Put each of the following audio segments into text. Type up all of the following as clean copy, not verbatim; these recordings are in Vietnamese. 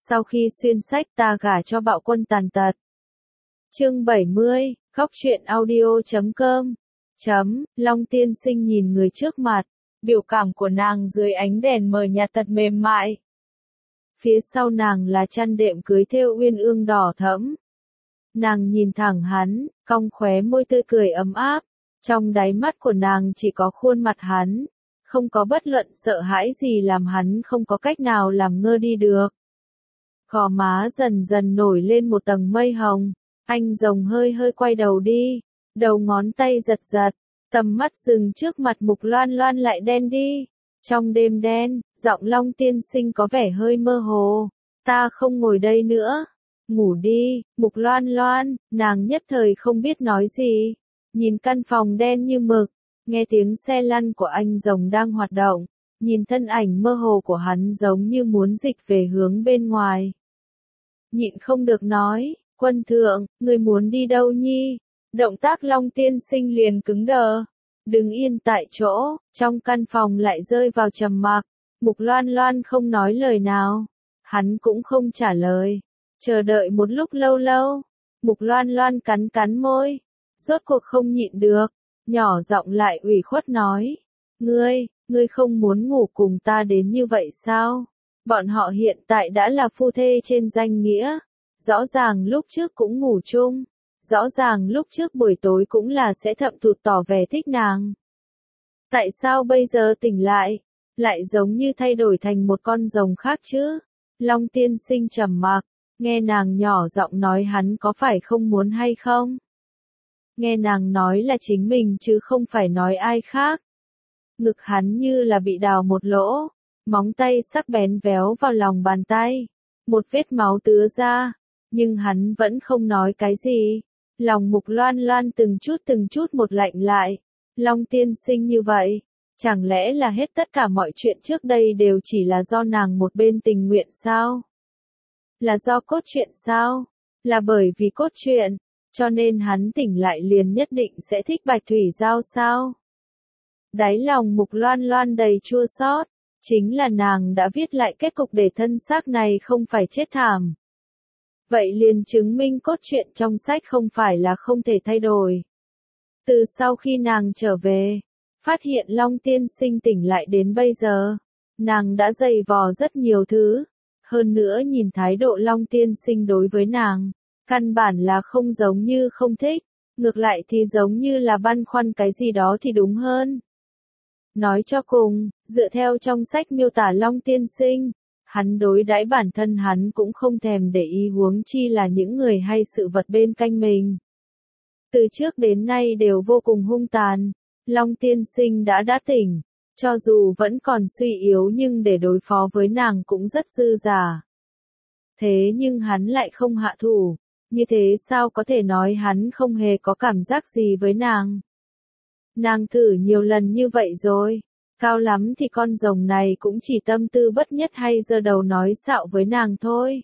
Sau khi xuyên sách ta gả cho bạo quân tàn tật. Chương 70, Góc truyện audio.com. Long tiên sinh nhìn người trước mặt, biểu cảm của nàng dưới ánh đèn mờ nhạt thật mềm mại. Phía sau nàng là chăn đệm cưới thêu uyên ương đỏ thẫm. Nàng nhìn thẳng hắn, cong khóe môi tươi cười ấm áp, trong đáy mắt của nàng chỉ có khuôn mặt hắn, không có bất luận sợ hãi gì làm hắn không có cách nào làm ngơ đi được. Gò má dần dần nổi lên một tầng mây hồng, anh rồng hơi hơi quay đầu đi, đầu ngón tay giật giật, tầm mắt dừng trước mặt Mục Loan Loan lại đen đi. Trong đêm đen, giọng Long tiên sinh có vẻ hơi mơ hồ, ta không ngồi đây nữa, ngủ đi, Mục Loan Loan, nàng nhất thời không biết nói gì, nhìn căn phòng đen như mực, nghe tiếng xe lăn của anh rồng đang hoạt động, nhìn thân ảnh mơ hồ của hắn giống như muốn dịch về hướng bên ngoài. Nhịn không được nói, quân thượng, người muốn đi đâu nhi? Động tác Long tiên sinh liền cứng đờ, đứng yên tại chỗ, trong căn phòng lại rơi vào trầm mặc. Mục Loan Loan không nói lời nào, hắn cũng không trả lời, chờ đợi một lúc lâu lâu. Mục Loan Loan cắn cắn môi, rốt cuộc không nhịn được, nhỏ giọng lại ủy khuất nói, ngươi không muốn ngủ cùng ta đến như vậy sao? Bọn họ hiện tại đã là phu thê trên danh nghĩa, rõ ràng lúc trước cũng ngủ chung, rõ ràng lúc trước buổi tối cũng là sẽ thậm thụt tỏ vẻ thích nàng. Tại sao bây giờ tỉnh lại giống như thay đổi thành một con rồng khác chứ? Long tiên sinh trầm mặc, nghe nàng nhỏ giọng nói hắn có phải không muốn hay không? Nghe nàng nói là chính mình chứ không phải nói ai khác. Ngực hắn như là bị đào một lỗ, móng tay sắc bén véo vào lòng bàn tay, một vết máu tứa ra, nhưng hắn vẫn không nói cái gì. Lòng Mục Loan Loan từng chút một lạnh lại. Long tiên sinh như vậy, chẳng lẽ là hết tất cả mọi chuyện trước đây đều chỉ là do nàng một bên tình nguyện sao? Là do cốt truyện sao? Là bởi vì cốt truyện, cho nên hắn tỉnh lại liền nhất định sẽ thích Bạch Thủy Giao sao? Đáy lòng Mục Loan Loan đầy chua xót, chính là nàng đã viết lại kết cục để thân xác này không phải chết thảm. Vậy liền chứng minh cốt truyện trong sách không phải là không thể thay đổi. Từ sau khi nàng trở về, phát hiện Long tiên sinh tỉnh lại đến bây giờ, nàng đã dày vò rất nhiều thứ, hơn nữa nhìn thái độ Long tiên sinh đối với nàng, căn bản là không giống như không thích, ngược lại thì giống như là băn khoăn cái gì đó thì đúng hơn. Nói cho cùng, dựa theo trong sách miêu tả Long tiên sinh, hắn đối đãi bản thân hắn cũng không thèm để ý huống chi là những người hay sự vật bên cạnh mình. Từ trước đến nay đều vô cùng hung tàn, Long tiên sinh đã tỉnh, cho dù vẫn còn suy yếu nhưng để đối phó với nàng cũng rất dư dả. Thế nhưng hắn lại không hạ thủ, như thế sao có thể nói hắn không hề có cảm giác gì với nàng? Nàng thử nhiều lần như vậy rồi, cao lắm thì con rồng này cũng chỉ tâm tư bất nhất hay giơ đầu nói xạo với nàng thôi.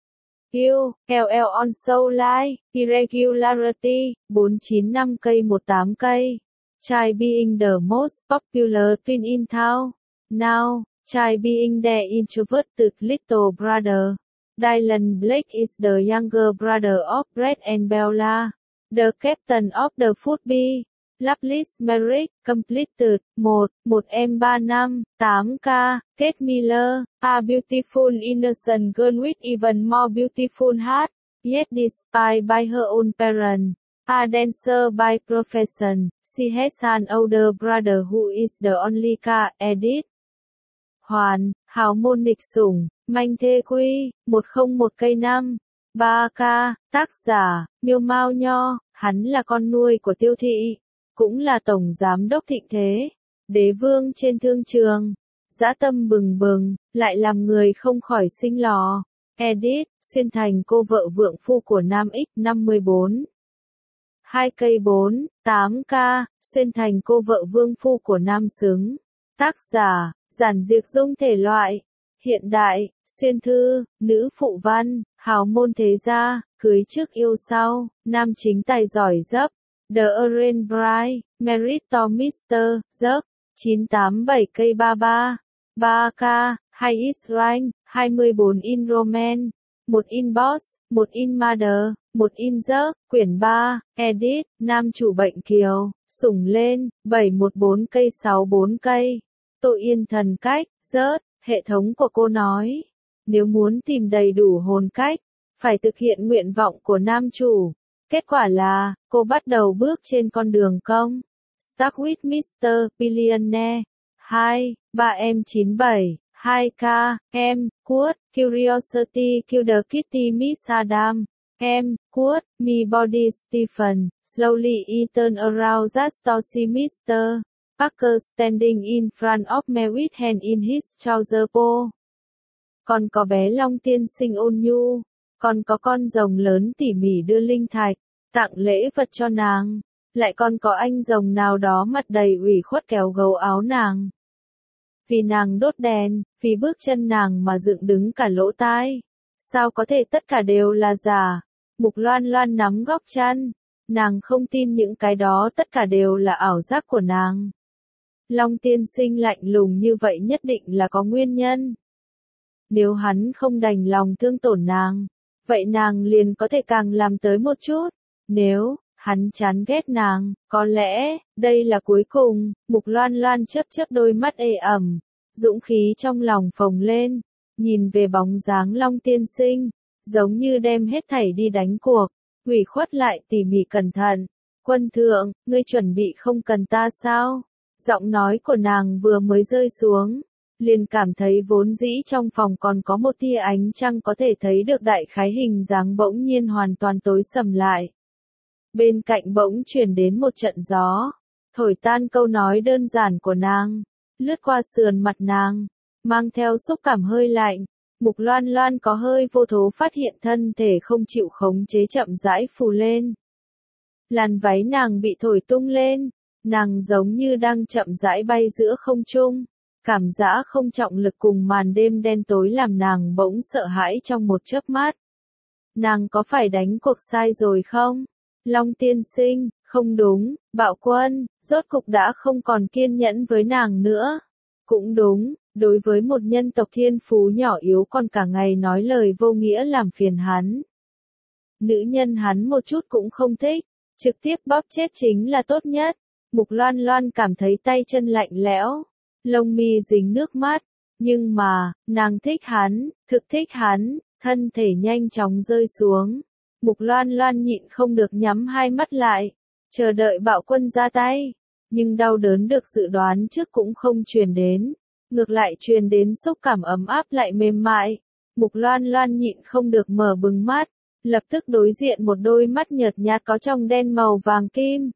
LL on Soul Life, Irregularity, 495 cây 18 cây. Try being the most popular twin in town. Now, try being the introverted little brother. Dylan Blake is the younger brother of Brett and Bella, the captain of the Football. Loveless Marriage, Completed, 1 em 3 năm, 8K, Kate Miller, A Beautiful Innocent Girl with Even More Beautiful Heart, Yet Despised by Her Own Parents, A Dancer by Profession, She has an older brother who is the only car, Edit. Hoàn, hào môn nghịch sủng, manh thê quy, 101 cây 5, 3K, tác giả, Miêu Mao Nho, hắn là con nuôi của Tiêu Thị, cũng là tổng giám đốc Thịnh Thế, đế vương trên thương trường, dã tâm bừng bừng, lại làm người không khỏi sinh lò. Edit, xuyên thành cô vợ vượng phu của Nam X54. 2 cây 4, 8K, xuyên thành cô vợ vương phu của Nam Xứng. Tác giả, giản diệt dung thể loại, hiện đại, xuyên thư, nữ phụ văn, hào môn thế gia, cưới trước yêu sau, nam chính tài giỏi dấp. The Orange Bride, Merit to Mr. Zuck, 987 cây 33, 3K, Hay is Rank, 24 in Romance, 1 in Boss, 1 in Mother, 1 in Jerk, quyển 3, edit, nam chủ bệnh kiều, sủng lên, 714 cây 64 cây. Tô Yên thần cách, rớt, hệ thống của cô nói. Nếu muốn tìm đầy đủ hồn cách, phải thực hiện nguyện vọng của nam chủ. Kết quả là, cô bắt đầu bước trên con đường công. Stuck with Mr. Billionaire. 2, 3M97, 2K, M, Quote, Curiosity Kill the Kitty Miss Adam. M, Quote, Me Body Stephen, Slowly he turn around just to see Mr. Parker standing in front of me with hand in his trouser po. Còn có bé Long tiên sinh ôn nhu, còn có con rồng lớn tỉ mỉ đưa linh thạch, tặng lễ vật cho nàng, lại còn có anh rồng nào đó mặt đầy ủy khuất kéo gấu áo nàng. Vì nàng đốt đèn, vì bước chân nàng mà dựng đứng cả lỗ tai. Sao có thể tất cả đều là giả? Mục Loan Loan nắm góc chăn, nàng không tin những cái đó tất cả đều là ảo giác của nàng. Long tiên sinh lạnh lùng như vậy nhất định là có nguyên nhân. Nếu hắn không đành lòng thương tổn nàng, vậy nàng liền có thể càng làm tới một chút. Nếu hắn chán ghét nàng, có lẽ đây là cuối cùng. Mục Loan Loan chớp chớp đôi mắt ê ẩm, dũng khí trong lòng phồng lên, nhìn về bóng dáng Long tiên sinh, giống như đem hết thảy đi đánh cuộc, ủy khuất lại tỉ mỉ cẩn thận. Quân thượng, ngươi chuẩn bị không cần ta sao? Giọng nói của nàng vừa mới rơi xuống, liền cảm thấy vốn dĩ trong phòng còn có một tia ánh trăng có thể thấy được đại khái hình dáng bỗng nhiên hoàn toàn tối sầm lại. Bên cạnh bỗng truyền đến một trận gió, thổi tan câu nói đơn giản của nàng, lướt qua sườn mặt nàng, mang theo xúc cảm hơi lạnh. Mục Loan Loan có hơi vô thố phát hiện thân thể không chịu khống chế chậm rãi phù lên. Làn váy nàng bị thổi tung lên, nàng giống như đang chậm rãi bay giữa không trung. Cảm giác không trọng lực cùng màn đêm đen tối làm nàng bỗng sợ hãi trong một chớp mắt. Nàng có phải đánh cuộc sai rồi không? Long tiên sinh, không đúng, Bạo Quân, rốt cục đã không còn kiên nhẫn với nàng nữa. Cũng đúng, đối với một nhân tộc thiên phú nhỏ yếu còn cả ngày nói lời vô nghĩa làm phiền hắn. Nữ nhân hắn một chút cũng không thích, trực tiếp bóp chết chính là tốt nhất. Mục Loan Loan cảm thấy tay chân lạnh lẽo, lông mi dính nước mắt, nhưng mà, nàng thích hắn, thực thích hắn, thân thể nhanh chóng rơi xuống. Mục Loan Loan nhịn không được nhắm hai mắt lại, chờ đợi Bạo Quân ra tay, nhưng đau đớn được dự đoán trước cũng không truyền đến, ngược lại truyền đến xúc cảm ấm áp lại mềm mại. Mục Loan Loan nhịn không được mở bừng mắt, lập tức đối diện một đôi mắt nhợt nhạt có trong đen màu vàng kim.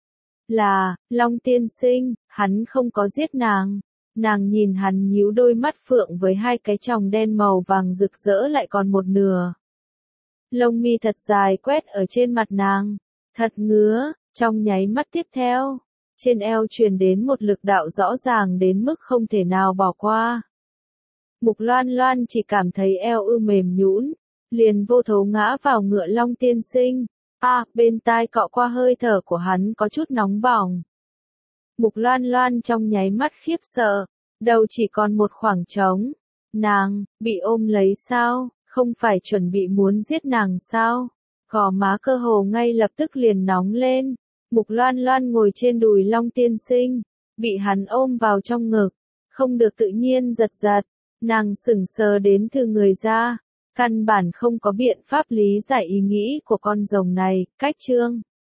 Là, Long tiên sinh, hắn không có giết nàng. Nàng nhìn hắn nhíu đôi mắt phượng với hai cái tròng đen màu vàng rực rỡ lại còn một nửa. Lông mi thật dài quét ở trên mặt nàng, thật ngứa, trong nháy mắt tiếp theo. Trên eo truyền đến một lực đạo rõ ràng đến mức không thể nào bỏ qua. Mục Loan Loan chỉ cảm thấy eo mềm nhũn, liền vô thố ngã vào ngựa Long tiên sinh. Bên tai cọ qua hơi thở của hắn có chút nóng bỏng. Mục Loan Loan trong nháy mắt khiếp sợ, đầu chỉ còn một khoảng trống. Nàng, bị ôm lấy sao, không phải chuẩn bị muốn giết nàng sao? Gò má cơ hồ ngay lập tức liền nóng lên. Mục Loan Loan ngồi trên đùi Long tiên sinh, bị hắn ôm vào trong ngực, không được tự nhiên giật giật. Nàng sững sờ đến từ người ra, căn bản không có biện pháp lý giải ý nghĩ của con rồng này. Cách chương